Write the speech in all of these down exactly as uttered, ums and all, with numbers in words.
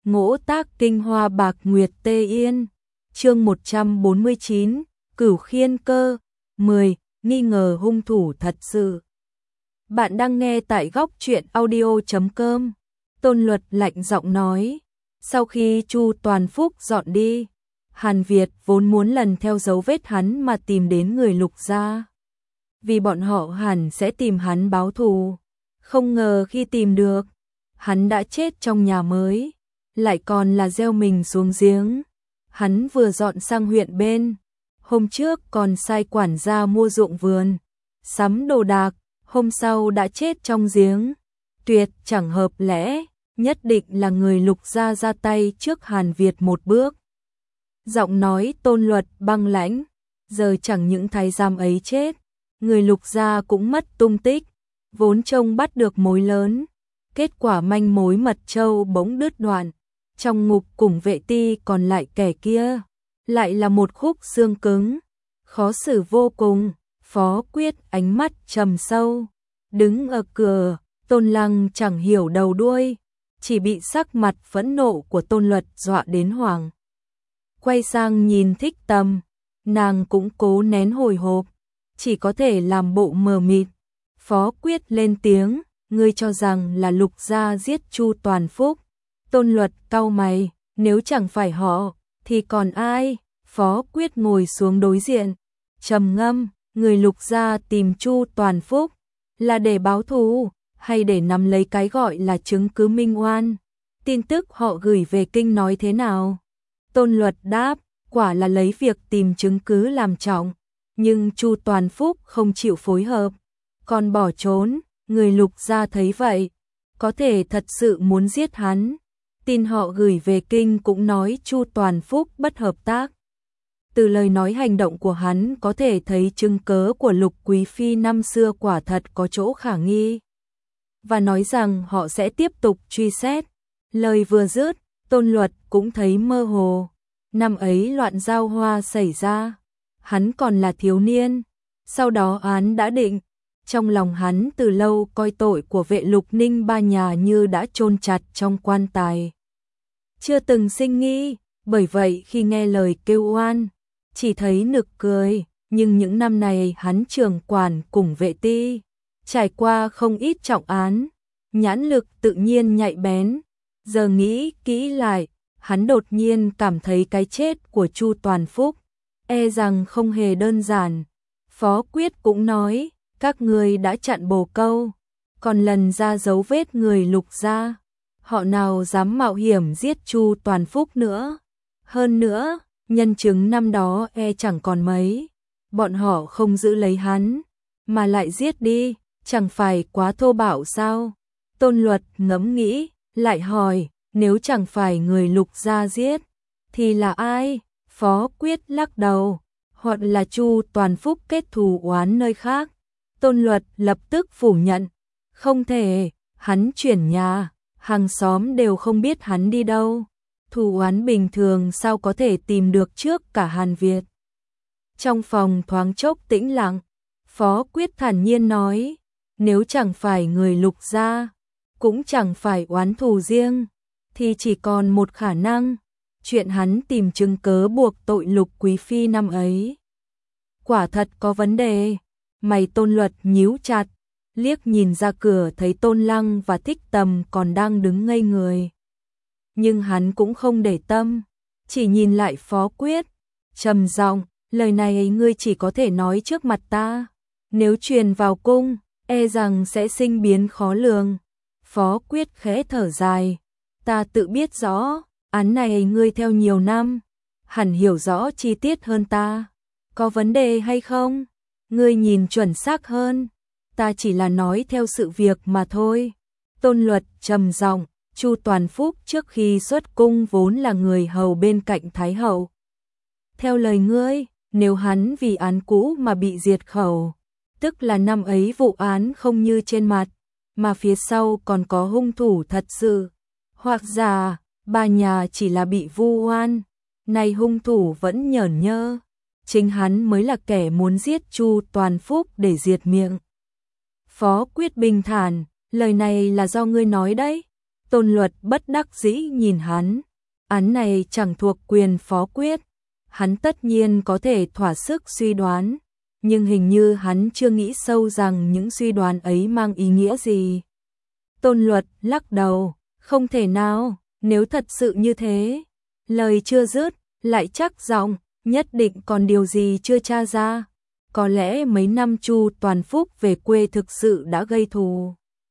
Ngỗ tác kinh hoa bạc nguyệt tê yên. Chương một trăm bốn mươi chín, Cửu Khiên Cơ. mười. Nghi ngờ hung thủ thật sự. Bạn đang nghe tại góc truyện audio chấm com. Tôn Luật lạnh giọng nói. Sau khi Chu Toàn Phúc dọn đi, Hàn Việt vốn muốn lần theo dấu vết hắn mà tìm đến người Lục gia. Vì bọn họ hẳn sẽ tìm hắn báo thù. Không ngờ khi tìm được, hắn đã chết trong nhà mới, lại còn là gieo mình xuống giếng. Hắn vừa dọn sang huyện bên, hôm trước còn sai quản gia mua ruộng vườn, sắm đồ đạc, hôm sau đã chết trong giếng. Tuyệt chẳng hợp lẽ, nhất định là người Lục gia ra tay trước Hàn Việt một bước. Giọng nói Tôn Luật băng lãnh, giờ chẳng những thái giám ấy chết, người Lục gia cũng mất tung tích, vốn trông bắt được mối lớn, kết quả manh mối mật châu bỗng đứt đoạn. Trong ngục cùng vệ ti còn lại kẻ kia, lại là một khúc xương cứng, khó xử vô cùng. Phó Quyết ánh mắt trầm sâu, đứng ở cửa. Tôn Lăng chẳng hiểu đầu đuôi, chỉ bị sắc mặt phẫn nộ của Tôn Luật dọa đến hoảng. Quay sang nhìn Thích Tầm, nàng cũng cố nén hồi hộp, chỉ có thể làm bộ mờ mịt. Phó Quyết lên tiếng, ngươi cho rằng là Lục gia giết Chu Toàn Phúc. Tôn Luật cau mày, nếu chẳng phải họ, thì còn ai? Phó Quyết ngồi xuống đối diện, trầm ngâm, người Lục gia tìm Chu Toàn Phúc, là để báo thù, hay để nắm lấy cái gọi là chứng cứ minh oan? Tin tức họ gửi về kinh nói thế nào? Tôn Luật đáp, quả là lấy việc tìm chứng cứ làm trọng, nhưng Chu Toàn Phúc không chịu phối hợp, còn bỏ trốn. Người Lục gia thấy vậy, có thể thật sự muốn giết hắn. Tin họ gửi về kinh cũng nói Chu Toàn Phúc bất hợp tác. Từ lời nói hành động của hắn có thể thấy chứng cớ của Lục Quý Phi năm xưa quả thật có chỗ khả nghi, và nói rằng họ sẽ tiếp tục truy xét. Lời vừa dứt, Tôn Luật cũng thấy mơ hồ. Năm ấy loạn giao hoa xảy ra, hắn còn là thiếu niên, sau đó án đã định. Trong lòng hắn từ lâu coi tội của vệ Lục Ninh ba nhà như đã chôn chặt trong quan tài, chưa từng sinh nghi. Bởi vậy khi nghe lời kêu oan, chỉ thấy nực cười. Nhưng những năm này hắn trưởng quản cùng vệ ti, trải qua không ít trọng án, nhãn lực tự nhiên nhạy bén. Giờ nghĩ kỹ lại, hắn đột nhiên cảm thấy cái chết của Chu Toàn Phúc e rằng không hề đơn giản. Phó Quyết cũng nói, các người đã chặn bồ câu, còn lần ra dấu vết người Lục gia, họ nào dám mạo hiểm giết Chu Toàn Phúc nữa. Hơn nữa, nhân chứng năm đó e chẳng còn mấy, bọn họ không giữ lấy hắn, mà lại giết đi, chẳng phải quá thô bạo sao? Tôn Luật ngẫm nghĩ, lại hỏi, nếu chẳng phải người Lục gia giết, thì là ai? Phó Quyết lắc đầu, hoặc là Chu Toàn Phúc kết thù oán nơi khác. Tôn Luật lập tức phủ nhận, không thể, hắn chuyển nhà, hàng xóm đều không biết hắn đi đâu. Thù oán bình thường sao có thể tìm được trước cả Hàn Việt. Trong phòng thoáng chốc tĩnh lặng, Phó Quyết thản nhiên nói, nếu chẳng phải người Lục gia, cũng chẳng phải oán thù riêng, thì chỉ còn một khả năng, chuyện hắn tìm chứng cớ buộc tội Lục Quý Phi năm ấy. Quả thật có vấn đề. Mày Tôn Luật nhíu chặt, liếc nhìn ra cửa thấy Tôn Lăng và Thích Tầm còn đang đứng ngây người. Nhưng hắn cũng không để tâm, chỉ nhìn lại Phó Quyết, trầm giọng, lời này ngươi chỉ có thể nói trước mặt ta, nếu truyền vào cung, e rằng sẽ sinh biến khó lường. Phó Quyết khẽ thở dài, ta tự biết rõ, án này ngươi theo nhiều năm, hẳn hiểu rõ chi tiết hơn ta, có vấn đề hay không? Ngươi nhìn chuẩn xác hơn, ta chỉ là nói theo sự việc mà thôi. Tôn Luật trầm giọng, Chu Toàn Phúc trước khi xuất cung vốn là người hầu bên cạnh Thái hậu. Theo lời ngươi, nếu hắn vì án cũ mà bị diệt khẩu, tức là năm ấy vụ án không như trên mặt, mà phía sau còn có hung thủ thật sự, hoặc giả ba nhà chỉ là bị vu oan, nay hung thủ vẫn nhởn nhơ, chính hắn mới là kẻ muốn giết Chu Toàn Phúc để diệt miệng. Phó Quyết bình thản, lời này là do ngươi nói đấy. Tôn Luật bất đắc dĩ nhìn hắn, án này chẳng thuộc quyền phó quyết, hắn tất nhiên có thể thỏa sức suy đoán, nhưng hình như hắn chưa nghĩ sâu rằng những suy đoán ấy mang ý nghĩa gì. Tôn Luật lắc đầu, không thể nào, nếu thật sự như thế. Lời chưa dứt, lại chắc giọng, nhất định còn điều gì chưa tra ra. Có lẽ mấy năm Chu Toàn Phúc về quê thực sự đã gây thù.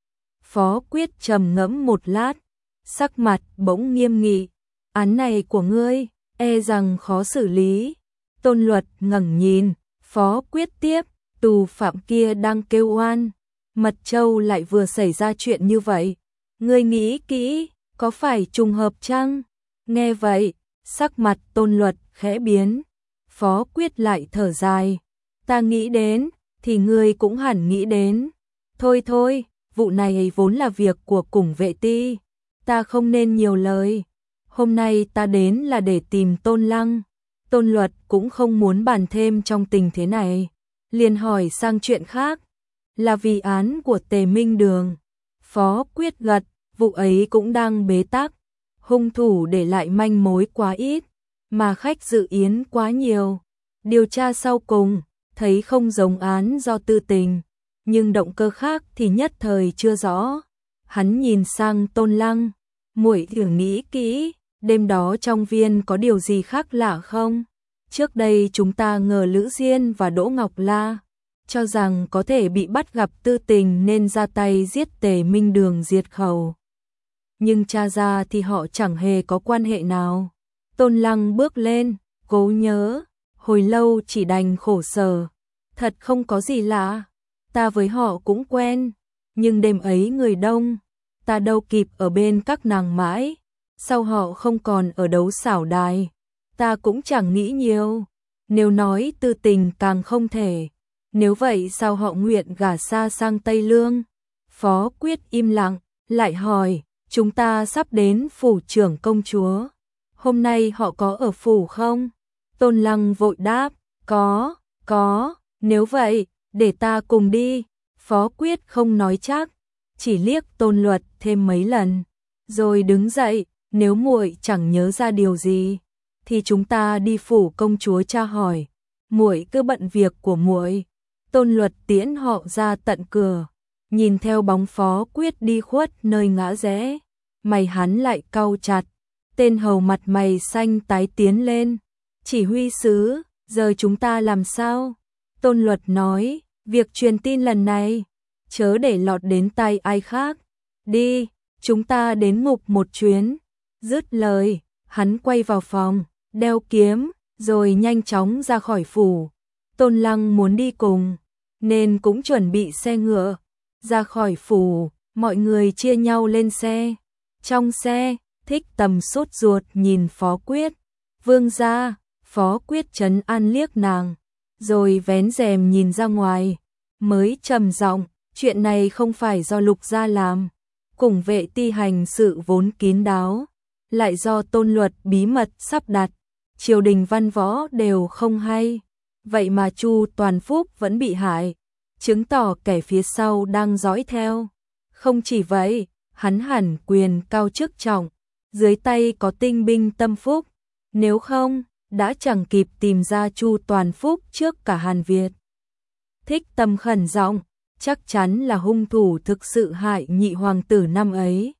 Phó Quyết trầm ngẫm một lát, sắc mặt bỗng nghiêm nghị, án này của ngươi, e rằng khó xử lý. Tôn Luật ngẩng nhìn, Phó Quyết tiếp, tù phạm kia đang kêu oan, Mật Châu lại vừa xảy ra chuyện như vậy. Ngươi nghĩ kỹ, có phải trùng hợp chăng? Nghe vậy, sắc mặt Tôn Luật khẽ biến, Phó Quyết lại thở dài, ta nghĩ đến, thì ngươi cũng hẳn nghĩ đến. Thôi thôi, vụ này vốn là việc của Củng Vệ Ti, ta không nên nhiều lời. Hôm nay ta đến là để tìm Tôn Lăng. Tôn Luật cũng không muốn bàn thêm trong tình thế này, liền hỏi sang chuyện khác, là vì án của Tề Minh Đường. Phó Quyết gật, vụ ấy cũng đang bế tắc, hung thủ để lại manh mối quá ít, mà khách dự yến quá nhiều. Điều tra sau cùng, thấy không giống án do tư tình, nhưng động cơ khác thì nhất thời chưa rõ. Hắn nhìn sang Tôn Lăng, muội thử nghĩ kỹ, đêm đó trong viên có điều gì khác lạ không? Trước đây chúng ta ngờ Lữ Diên và Đỗ Ngọc La, cho rằng có thể bị bắt gặp tư tình nên ra tay giết Tề Minh Đường diệt khẩu. Nhưng tra ra thì họ chẳng hề có quan hệ nào. Tôn Lăng bước lên, cố nhớ, hồi lâu chỉ đành khổ sở. Thật không có gì lạ, ta với họ cũng quen, nhưng đêm ấy người đông, ta đâu kịp ở bên các nàng mãi. Sau họ không còn ở đấu xảo đài, ta cũng chẳng nghĩ nhiều. Nếu nói tư tình càng không thể, nếu vậy sao họ nguyện gả xa sang Tây Lương? Phó Quyết im lặng, lại hỏi, chúng ta sắp đến phủ trưởng công chúa, hôm nay họ có ở phủ không? Tôn Lăng vội đáp, có, có, nếu vậy, để ta cùng đi. Phó Quyết không nói chắc, chỉ liếc Tôn Luật thêm mấy lần, rồi đứng dậy, nếu muội chẳng nhớ ra điều gì, thì chúng ta đi phủ công chúa tra hỏi, muội cứ bận việc của muội. Tôn Luật tiễn họ ra tận cửa, nhìn theo bóng Phó Quyết đi khuất nơi ngã rẽ, mày hắn lại cau chặt, tên hầu mặt mày xanh tái tiến lên, chỉ huy sứ, giờ chúng ta làm sao? Tôn Luật nói, việc truyền tin lần này, chớ để lọt đến tay ai khác, đi, chúng ta đến ngục một chuyến. Dứt lời, hắn quay vào phòng, đeo kiếm, rồi nhanh chóng ra khỏi phủ. Tôn Lăng muốn đi cùng, nên cũng chuẩn bị xe ngựa. Ra khỏi phủ, mọi người chia nhau lên xe. Trong xe, Thích Tầm sốt ruột nhìn Phó Quyết. Vương gia, Phó Quyết trấn an liếc nàng, rồi vén rèm nhìn ra ngoài, mới trầm giọng, chuyện này không phải do Lục gia làm. Củng Vệ Ti hành sự vốn kín đáo, lại do Tôn Luật bí mật sắp đặt, triều đình văn võ đều không hay, vậy mà Chu Toàn Phúc vẫn bị hại, chứng tỏ kẻ phía sau đang dõi theo. Không chỉ vậy, hắn hẳn quyền cao chức trọng, dưới tay có tinh binh tâm phúc, nếu không, đã chẳng kịp tìm ra Chu Toàn Phúc trước cả Hàn Việt. Thích Tâm khẩn giọng, chắc chắn là hung thủ thực sự hại nhị hoàng tử năm ấy.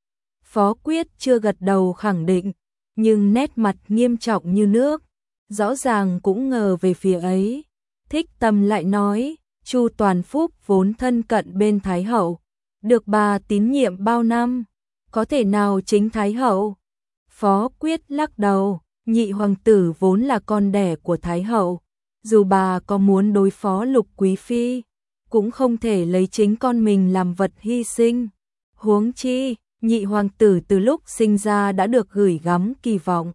Phó Quyết chưa gật đầu khẳng định, nhưng nét mặt nghiêm trọng như nước, rõ ràng cũng ngờ về phía ấy. Thích Tâm lại nói, Chu Toàn Phúc vốn thân cận bên Thái Hậu, được bà tín nhiệm bao năm, có thể nào chính Thái Hậu? Phó Quyết lắc đầu, nhị hoàng tử vốn là con đẻ của Thái Hậu, dù bà có muốn đối phó Lục Quý Phi, cũng không thể lấy chính con mình làm vật hy sinh. Huống chi, nhị hoàng tử từ lúc sinh ra đã được gửi gắm kỳ vọng.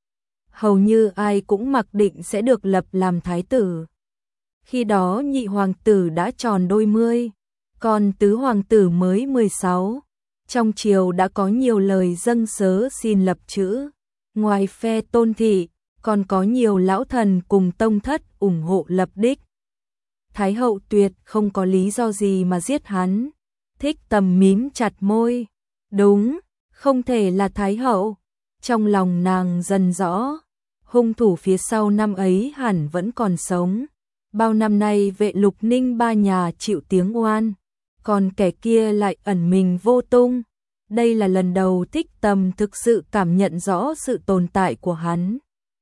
Hầu như ai cũng mặc định sẽ được lập làm thái tử. Khi đó nhị hoàng tử đã tròn đôi mươi, còn tứ hoàng tử mới mười sáu. Trong triều đã có nhiều lời dâng sớ xin lập chữ. Ngoài phe Tôn thị, còn có nhiều lão thần cùng tông thất ủng hộ lập đích. Thái Hậu tuyệt không có lý do gì mà giết hắn. Thích Tầm mím chặt môi. Đúng, không thể là Thái hậu. Trong lòng nàng dần rõ, hung thủ phía sau năm ấy hẳn vẫn còn sống. Bao năm nay Vệ Lục Ninh ba nhà chịu tiếng oan, còn kẻ kia lại ẩn mình vô tung. Đây là lần đầu Thích Tầm thực sự cảm nhận rõ sự tồn tại của hắn.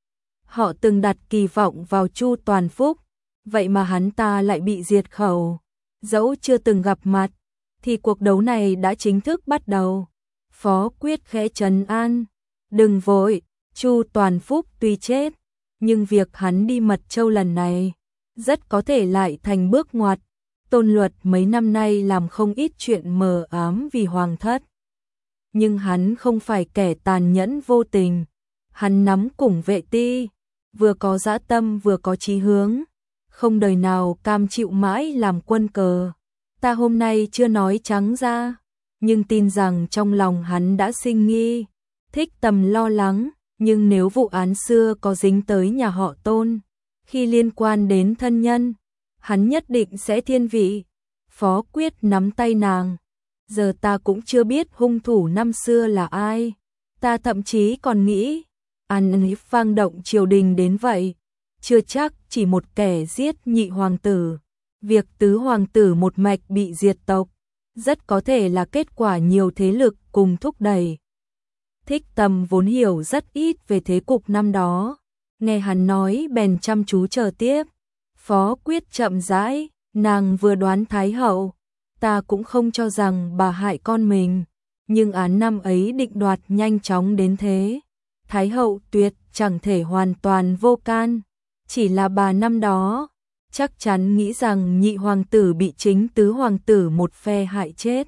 Họ từng đặt kỳ vọng vào Chu Toàn Phúc, vậy mà hắn ta lại bị diệt khẩu. Dẫu chưa từng gặp mặt, thì cuộc đấu này đã chính thức bắt đầu. Phó Quyết khẽ trấn an, đừng vội, Chu Toàn Phúc tuy chết, nhưng việc hắn đi Mật Châu lần này rất có thể lại thành bước ngoặt. Tôn Luật mấy năm nay làm không ít chuyện mờ ám vì hoàng thất, nhưng hắn không phải kẻ tàn nhẫn vô tình. Hắn nắm cùng Vệ Ti, vừa có dã tâm vừa có chí hướng, không đời nào cam chịu mãi làm quân cờ. Ta hôm nay chưa nói trắng ra, nhưng tin rằng trong lòng hắn đã sinh nghi. Thích Tầm lo lắng, nhưng nếu vụ án xưa có dính tới nhà họ Tôn, khi liên quan đến thân nhân, hắn nhất định sẽ thiên vị. Phó Quyết nắm tay nàng, giờ ta cũng chưa biết hung thủ năm xưa là ai. Ta thậm chí còn nghĩ, an vang động triều đình đến vậy, chưa chắc chỉ một kẻ giết nhị hoàng tử. Việc tứ hoàng tử một mạch bị diệt tộc, rất có thể là kết quả nhiều thế lực cùng thúc đẩy. Thích Tầm vốn hiểu rất ít về thế cục năm đó, nghe hắn nói bèn chăm chú chờ tiếp. Phó Quyết chậm rãi, nàng vừa đoán Thái hậu, ta cũng không cho rằng bà hại con mình, nhưng án năm ấy định đoạt nhanh chóng đến thế. Thái hậu tuyệt chẳng thể hoàn toàn vô can, chỉ là bà năm đó chắc chắn nghĩ rằng nhị hoàng tử bị chính tứ hoàng tử một phe hại chết.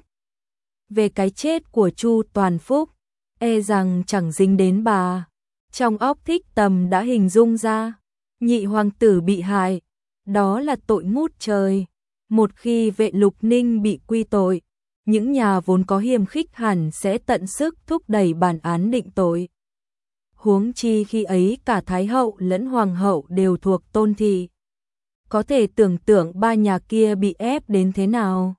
Về cái chết của Chu Toàn Phúc, e rằng chẳng dính đến bà. Trong óc Thích Tầm đã hình dung ra, nhị hoàng tử bị hại, đó là tội ngút trời. Một khi Vệ Lục Ninh bị quy tội, những nhà vốn có hiềm khích hẳn sẽ tận sức thúc đẩy bản án định tội. Huống chi khi ấy cả Thái hậu lẫn Hoàng hậu đều thuộc Tôn thị. Có thể tưởng tượng ba nhà kia bị ép đến thế nào.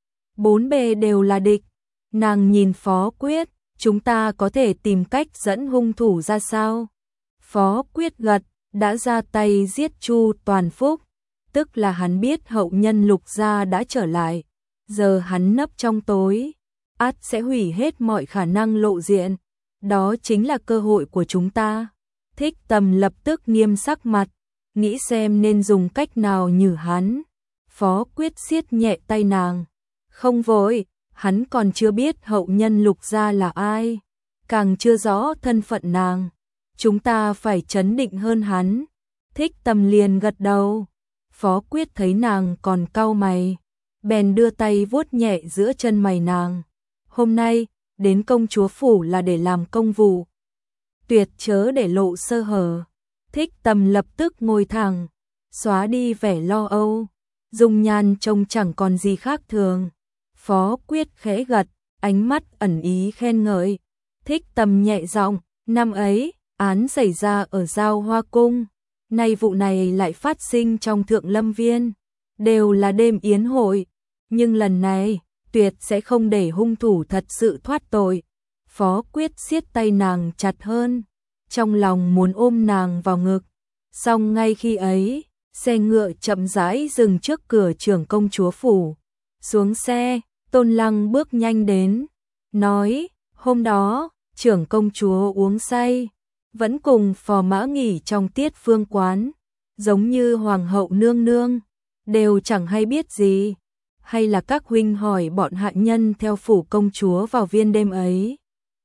Bốn bề đều là địch. Nàng nhìn Phó Quyết, chúng ta có thể tìm cách dẫn hung thủ ra sao? Phó Quyết gật, đã ra tay giết Chu Toàn Phúc, tức là hắn biết hậu nhân Lục gia đã trở lại. Giờ hắn nấp trong tối, ắt sẽ hủy hết mọi khả năng lộ diện. Đó chính là cơ hội của chúng ta. Thích Tầm lập tức nghiêm sắc mặt, nghĩ xem nên dùng cách nào nhử hắn. Phó Quyết siết nhẹ tay nàng, không vội, hắn còn chưa biết hậu nhân Lục gia là ai, càng chưa rõ thân phận nàng. Chúng ta phải trấn định hơn hắn. Thích Tầm liền gật đầu. Phó Quyết thấy nàng còn cau mày, bèn đưa tay vuốt nhẹ giữa chân mày nàng. Hôm nay, đến công chúa phủ là để làm công vụ, tuyệt chớ để lộ sơ hở. Thích Tầm lập tức ngồi thẳng, xóa đi vẻ lo âu, dung nhan trông chẳng còn gì khác thường. Phó Quyết khẽ gật, ánh mắt ẩn ý khen ngợi. Thích Tầm nhẹ giọng, năm ấy, án xảy ra ở Giao Hoa Cung, nay vụ này lại phát sinh trong Thượng Lâm Viên, đều là đêm yến hội, nhưng lần này tuyệt sẽ không để hung thủ thật sự thoát tội. Phó Quyết siết tay nàng chặt hơn, trong lòng muốn ôm nàng vào ngực. Song ngay khi ấy, xe ngựa chậm rãi dừng trước cửa trưởng công chúa phủ. Xuống xe, Tôn Lăng bước nhanh đến, nói, hôm đó, trưởng công chúa uống say, vẫn cùng phò mã nghỉ trong Tiết Phương quán, giống như hoàng hậu nương nương, đều chẳng hay biết gì. Hay là các huynh hỏi bọn hạ nhân theo phủ công chúa vào viên đêm ấy?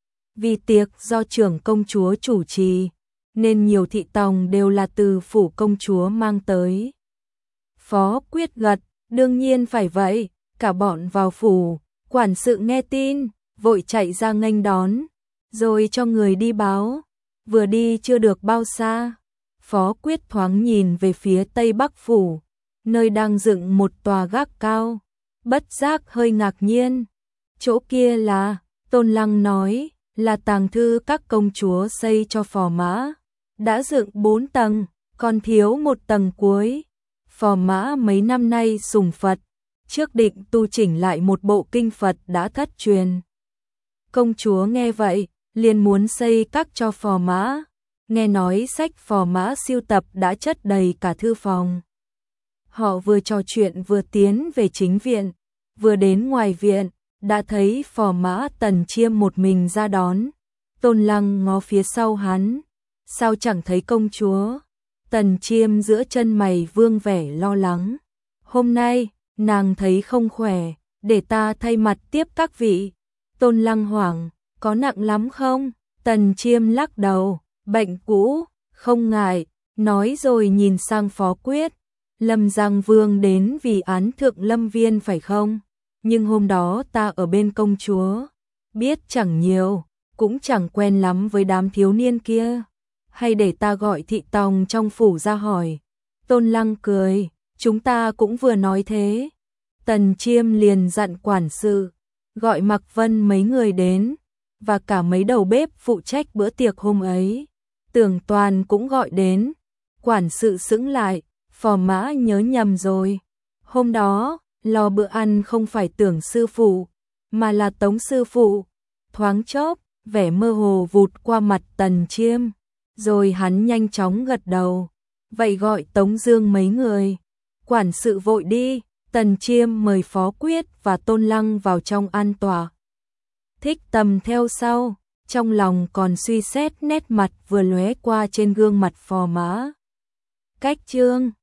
Vì tiệc do trưởng công chúa chủ trì, nên nhiều thị tòng đều là từ phủ công chúa mang tới. Phó Quyết gật, đương nhiên phải vậy. Cả bọn vào phủ, quản sự nghe tin, vội chạy ra nghênh đón, rồi cho người đi báo. Vừa đi chưa được bao xa, Phó Quyết thoáng nhìn về phía tây bắc phủ, nơi đang dựng một tòa gác cao, bất giác hơi ngạc nhiên. Chỗ kia là, Tôn Lăng nói, là tàng thư các công chúa xây cho phò mã, đã dựng bốn tầng, còn thiếu một tầng cuối. Phò mã mấy năm nay sùng Phật, trước định tu chỉnh lại một bộ kinh Phật đã thất truyền. Công chúa nghe vậy, liền muốn xây các cho phò mã. Nghe nói sách phò mã siêu tập đã chất đầy cả thư phòng. Họ vừa trò chuyện vừa tiến về chính viện, vừa đến ngoài viện, đã thấy phò mã Tần Chiêm một mình ra đón. Tôn Lăng ngó phía sau hắn, sao chẳng thấy công chúa? Tần Chiêm giữa chân mày vương vẻ lo lắng. Hôm nay, nàng thấy không khỏe, để ta thay mặt tiếp các vị. Tôn Lăng hoảng, có nặng lắm không? Tần Chiêm lắc đầu, bệnh cũ, không ngại, nói rồi nhìn sang Phó Quyết. Lâm Giang Vương đến vì án thượng lâm viên phải không? Nhưng hôm đó ta ở bên công chúa, biết chẳng nhiều, cũng chẳng quen lắm với đám thiếu niên kia. Hay để ta gọi thị tòng trong phủ ra hỏi. Tôn Lăng cười, chúng ta cũng vừa nói thế. Tần Chiêm liền dặn quản sự, gọi Mạc Vân mấy người đến, và cả mấy đầu bếp phụ trách bữa tiệc hôm ấy. Tưởng Toàn cũng gọi đến. Quản sự sững lại, phò mã nhớ nhầm rồi. Hôm đó, lo bữa ăn không phải Tưởng sư phụ, mà là Tống sư phụ. Thoáng chốc, vẻ mơ hồ vụt qua mặt Tần Chiêm, rồi hắn nhanh chóng gật đầu. Vậy gọi Tống Dương mấy người. Quản sự vội đi. Tần Chiêm mời Phó Quyết và Tôn Lăng vào trong an tọa. Thích Tầm theo sau, trong lòng còn suy xét nét mặt vừa lóe qua trên gương mặt phò mã. Cách chương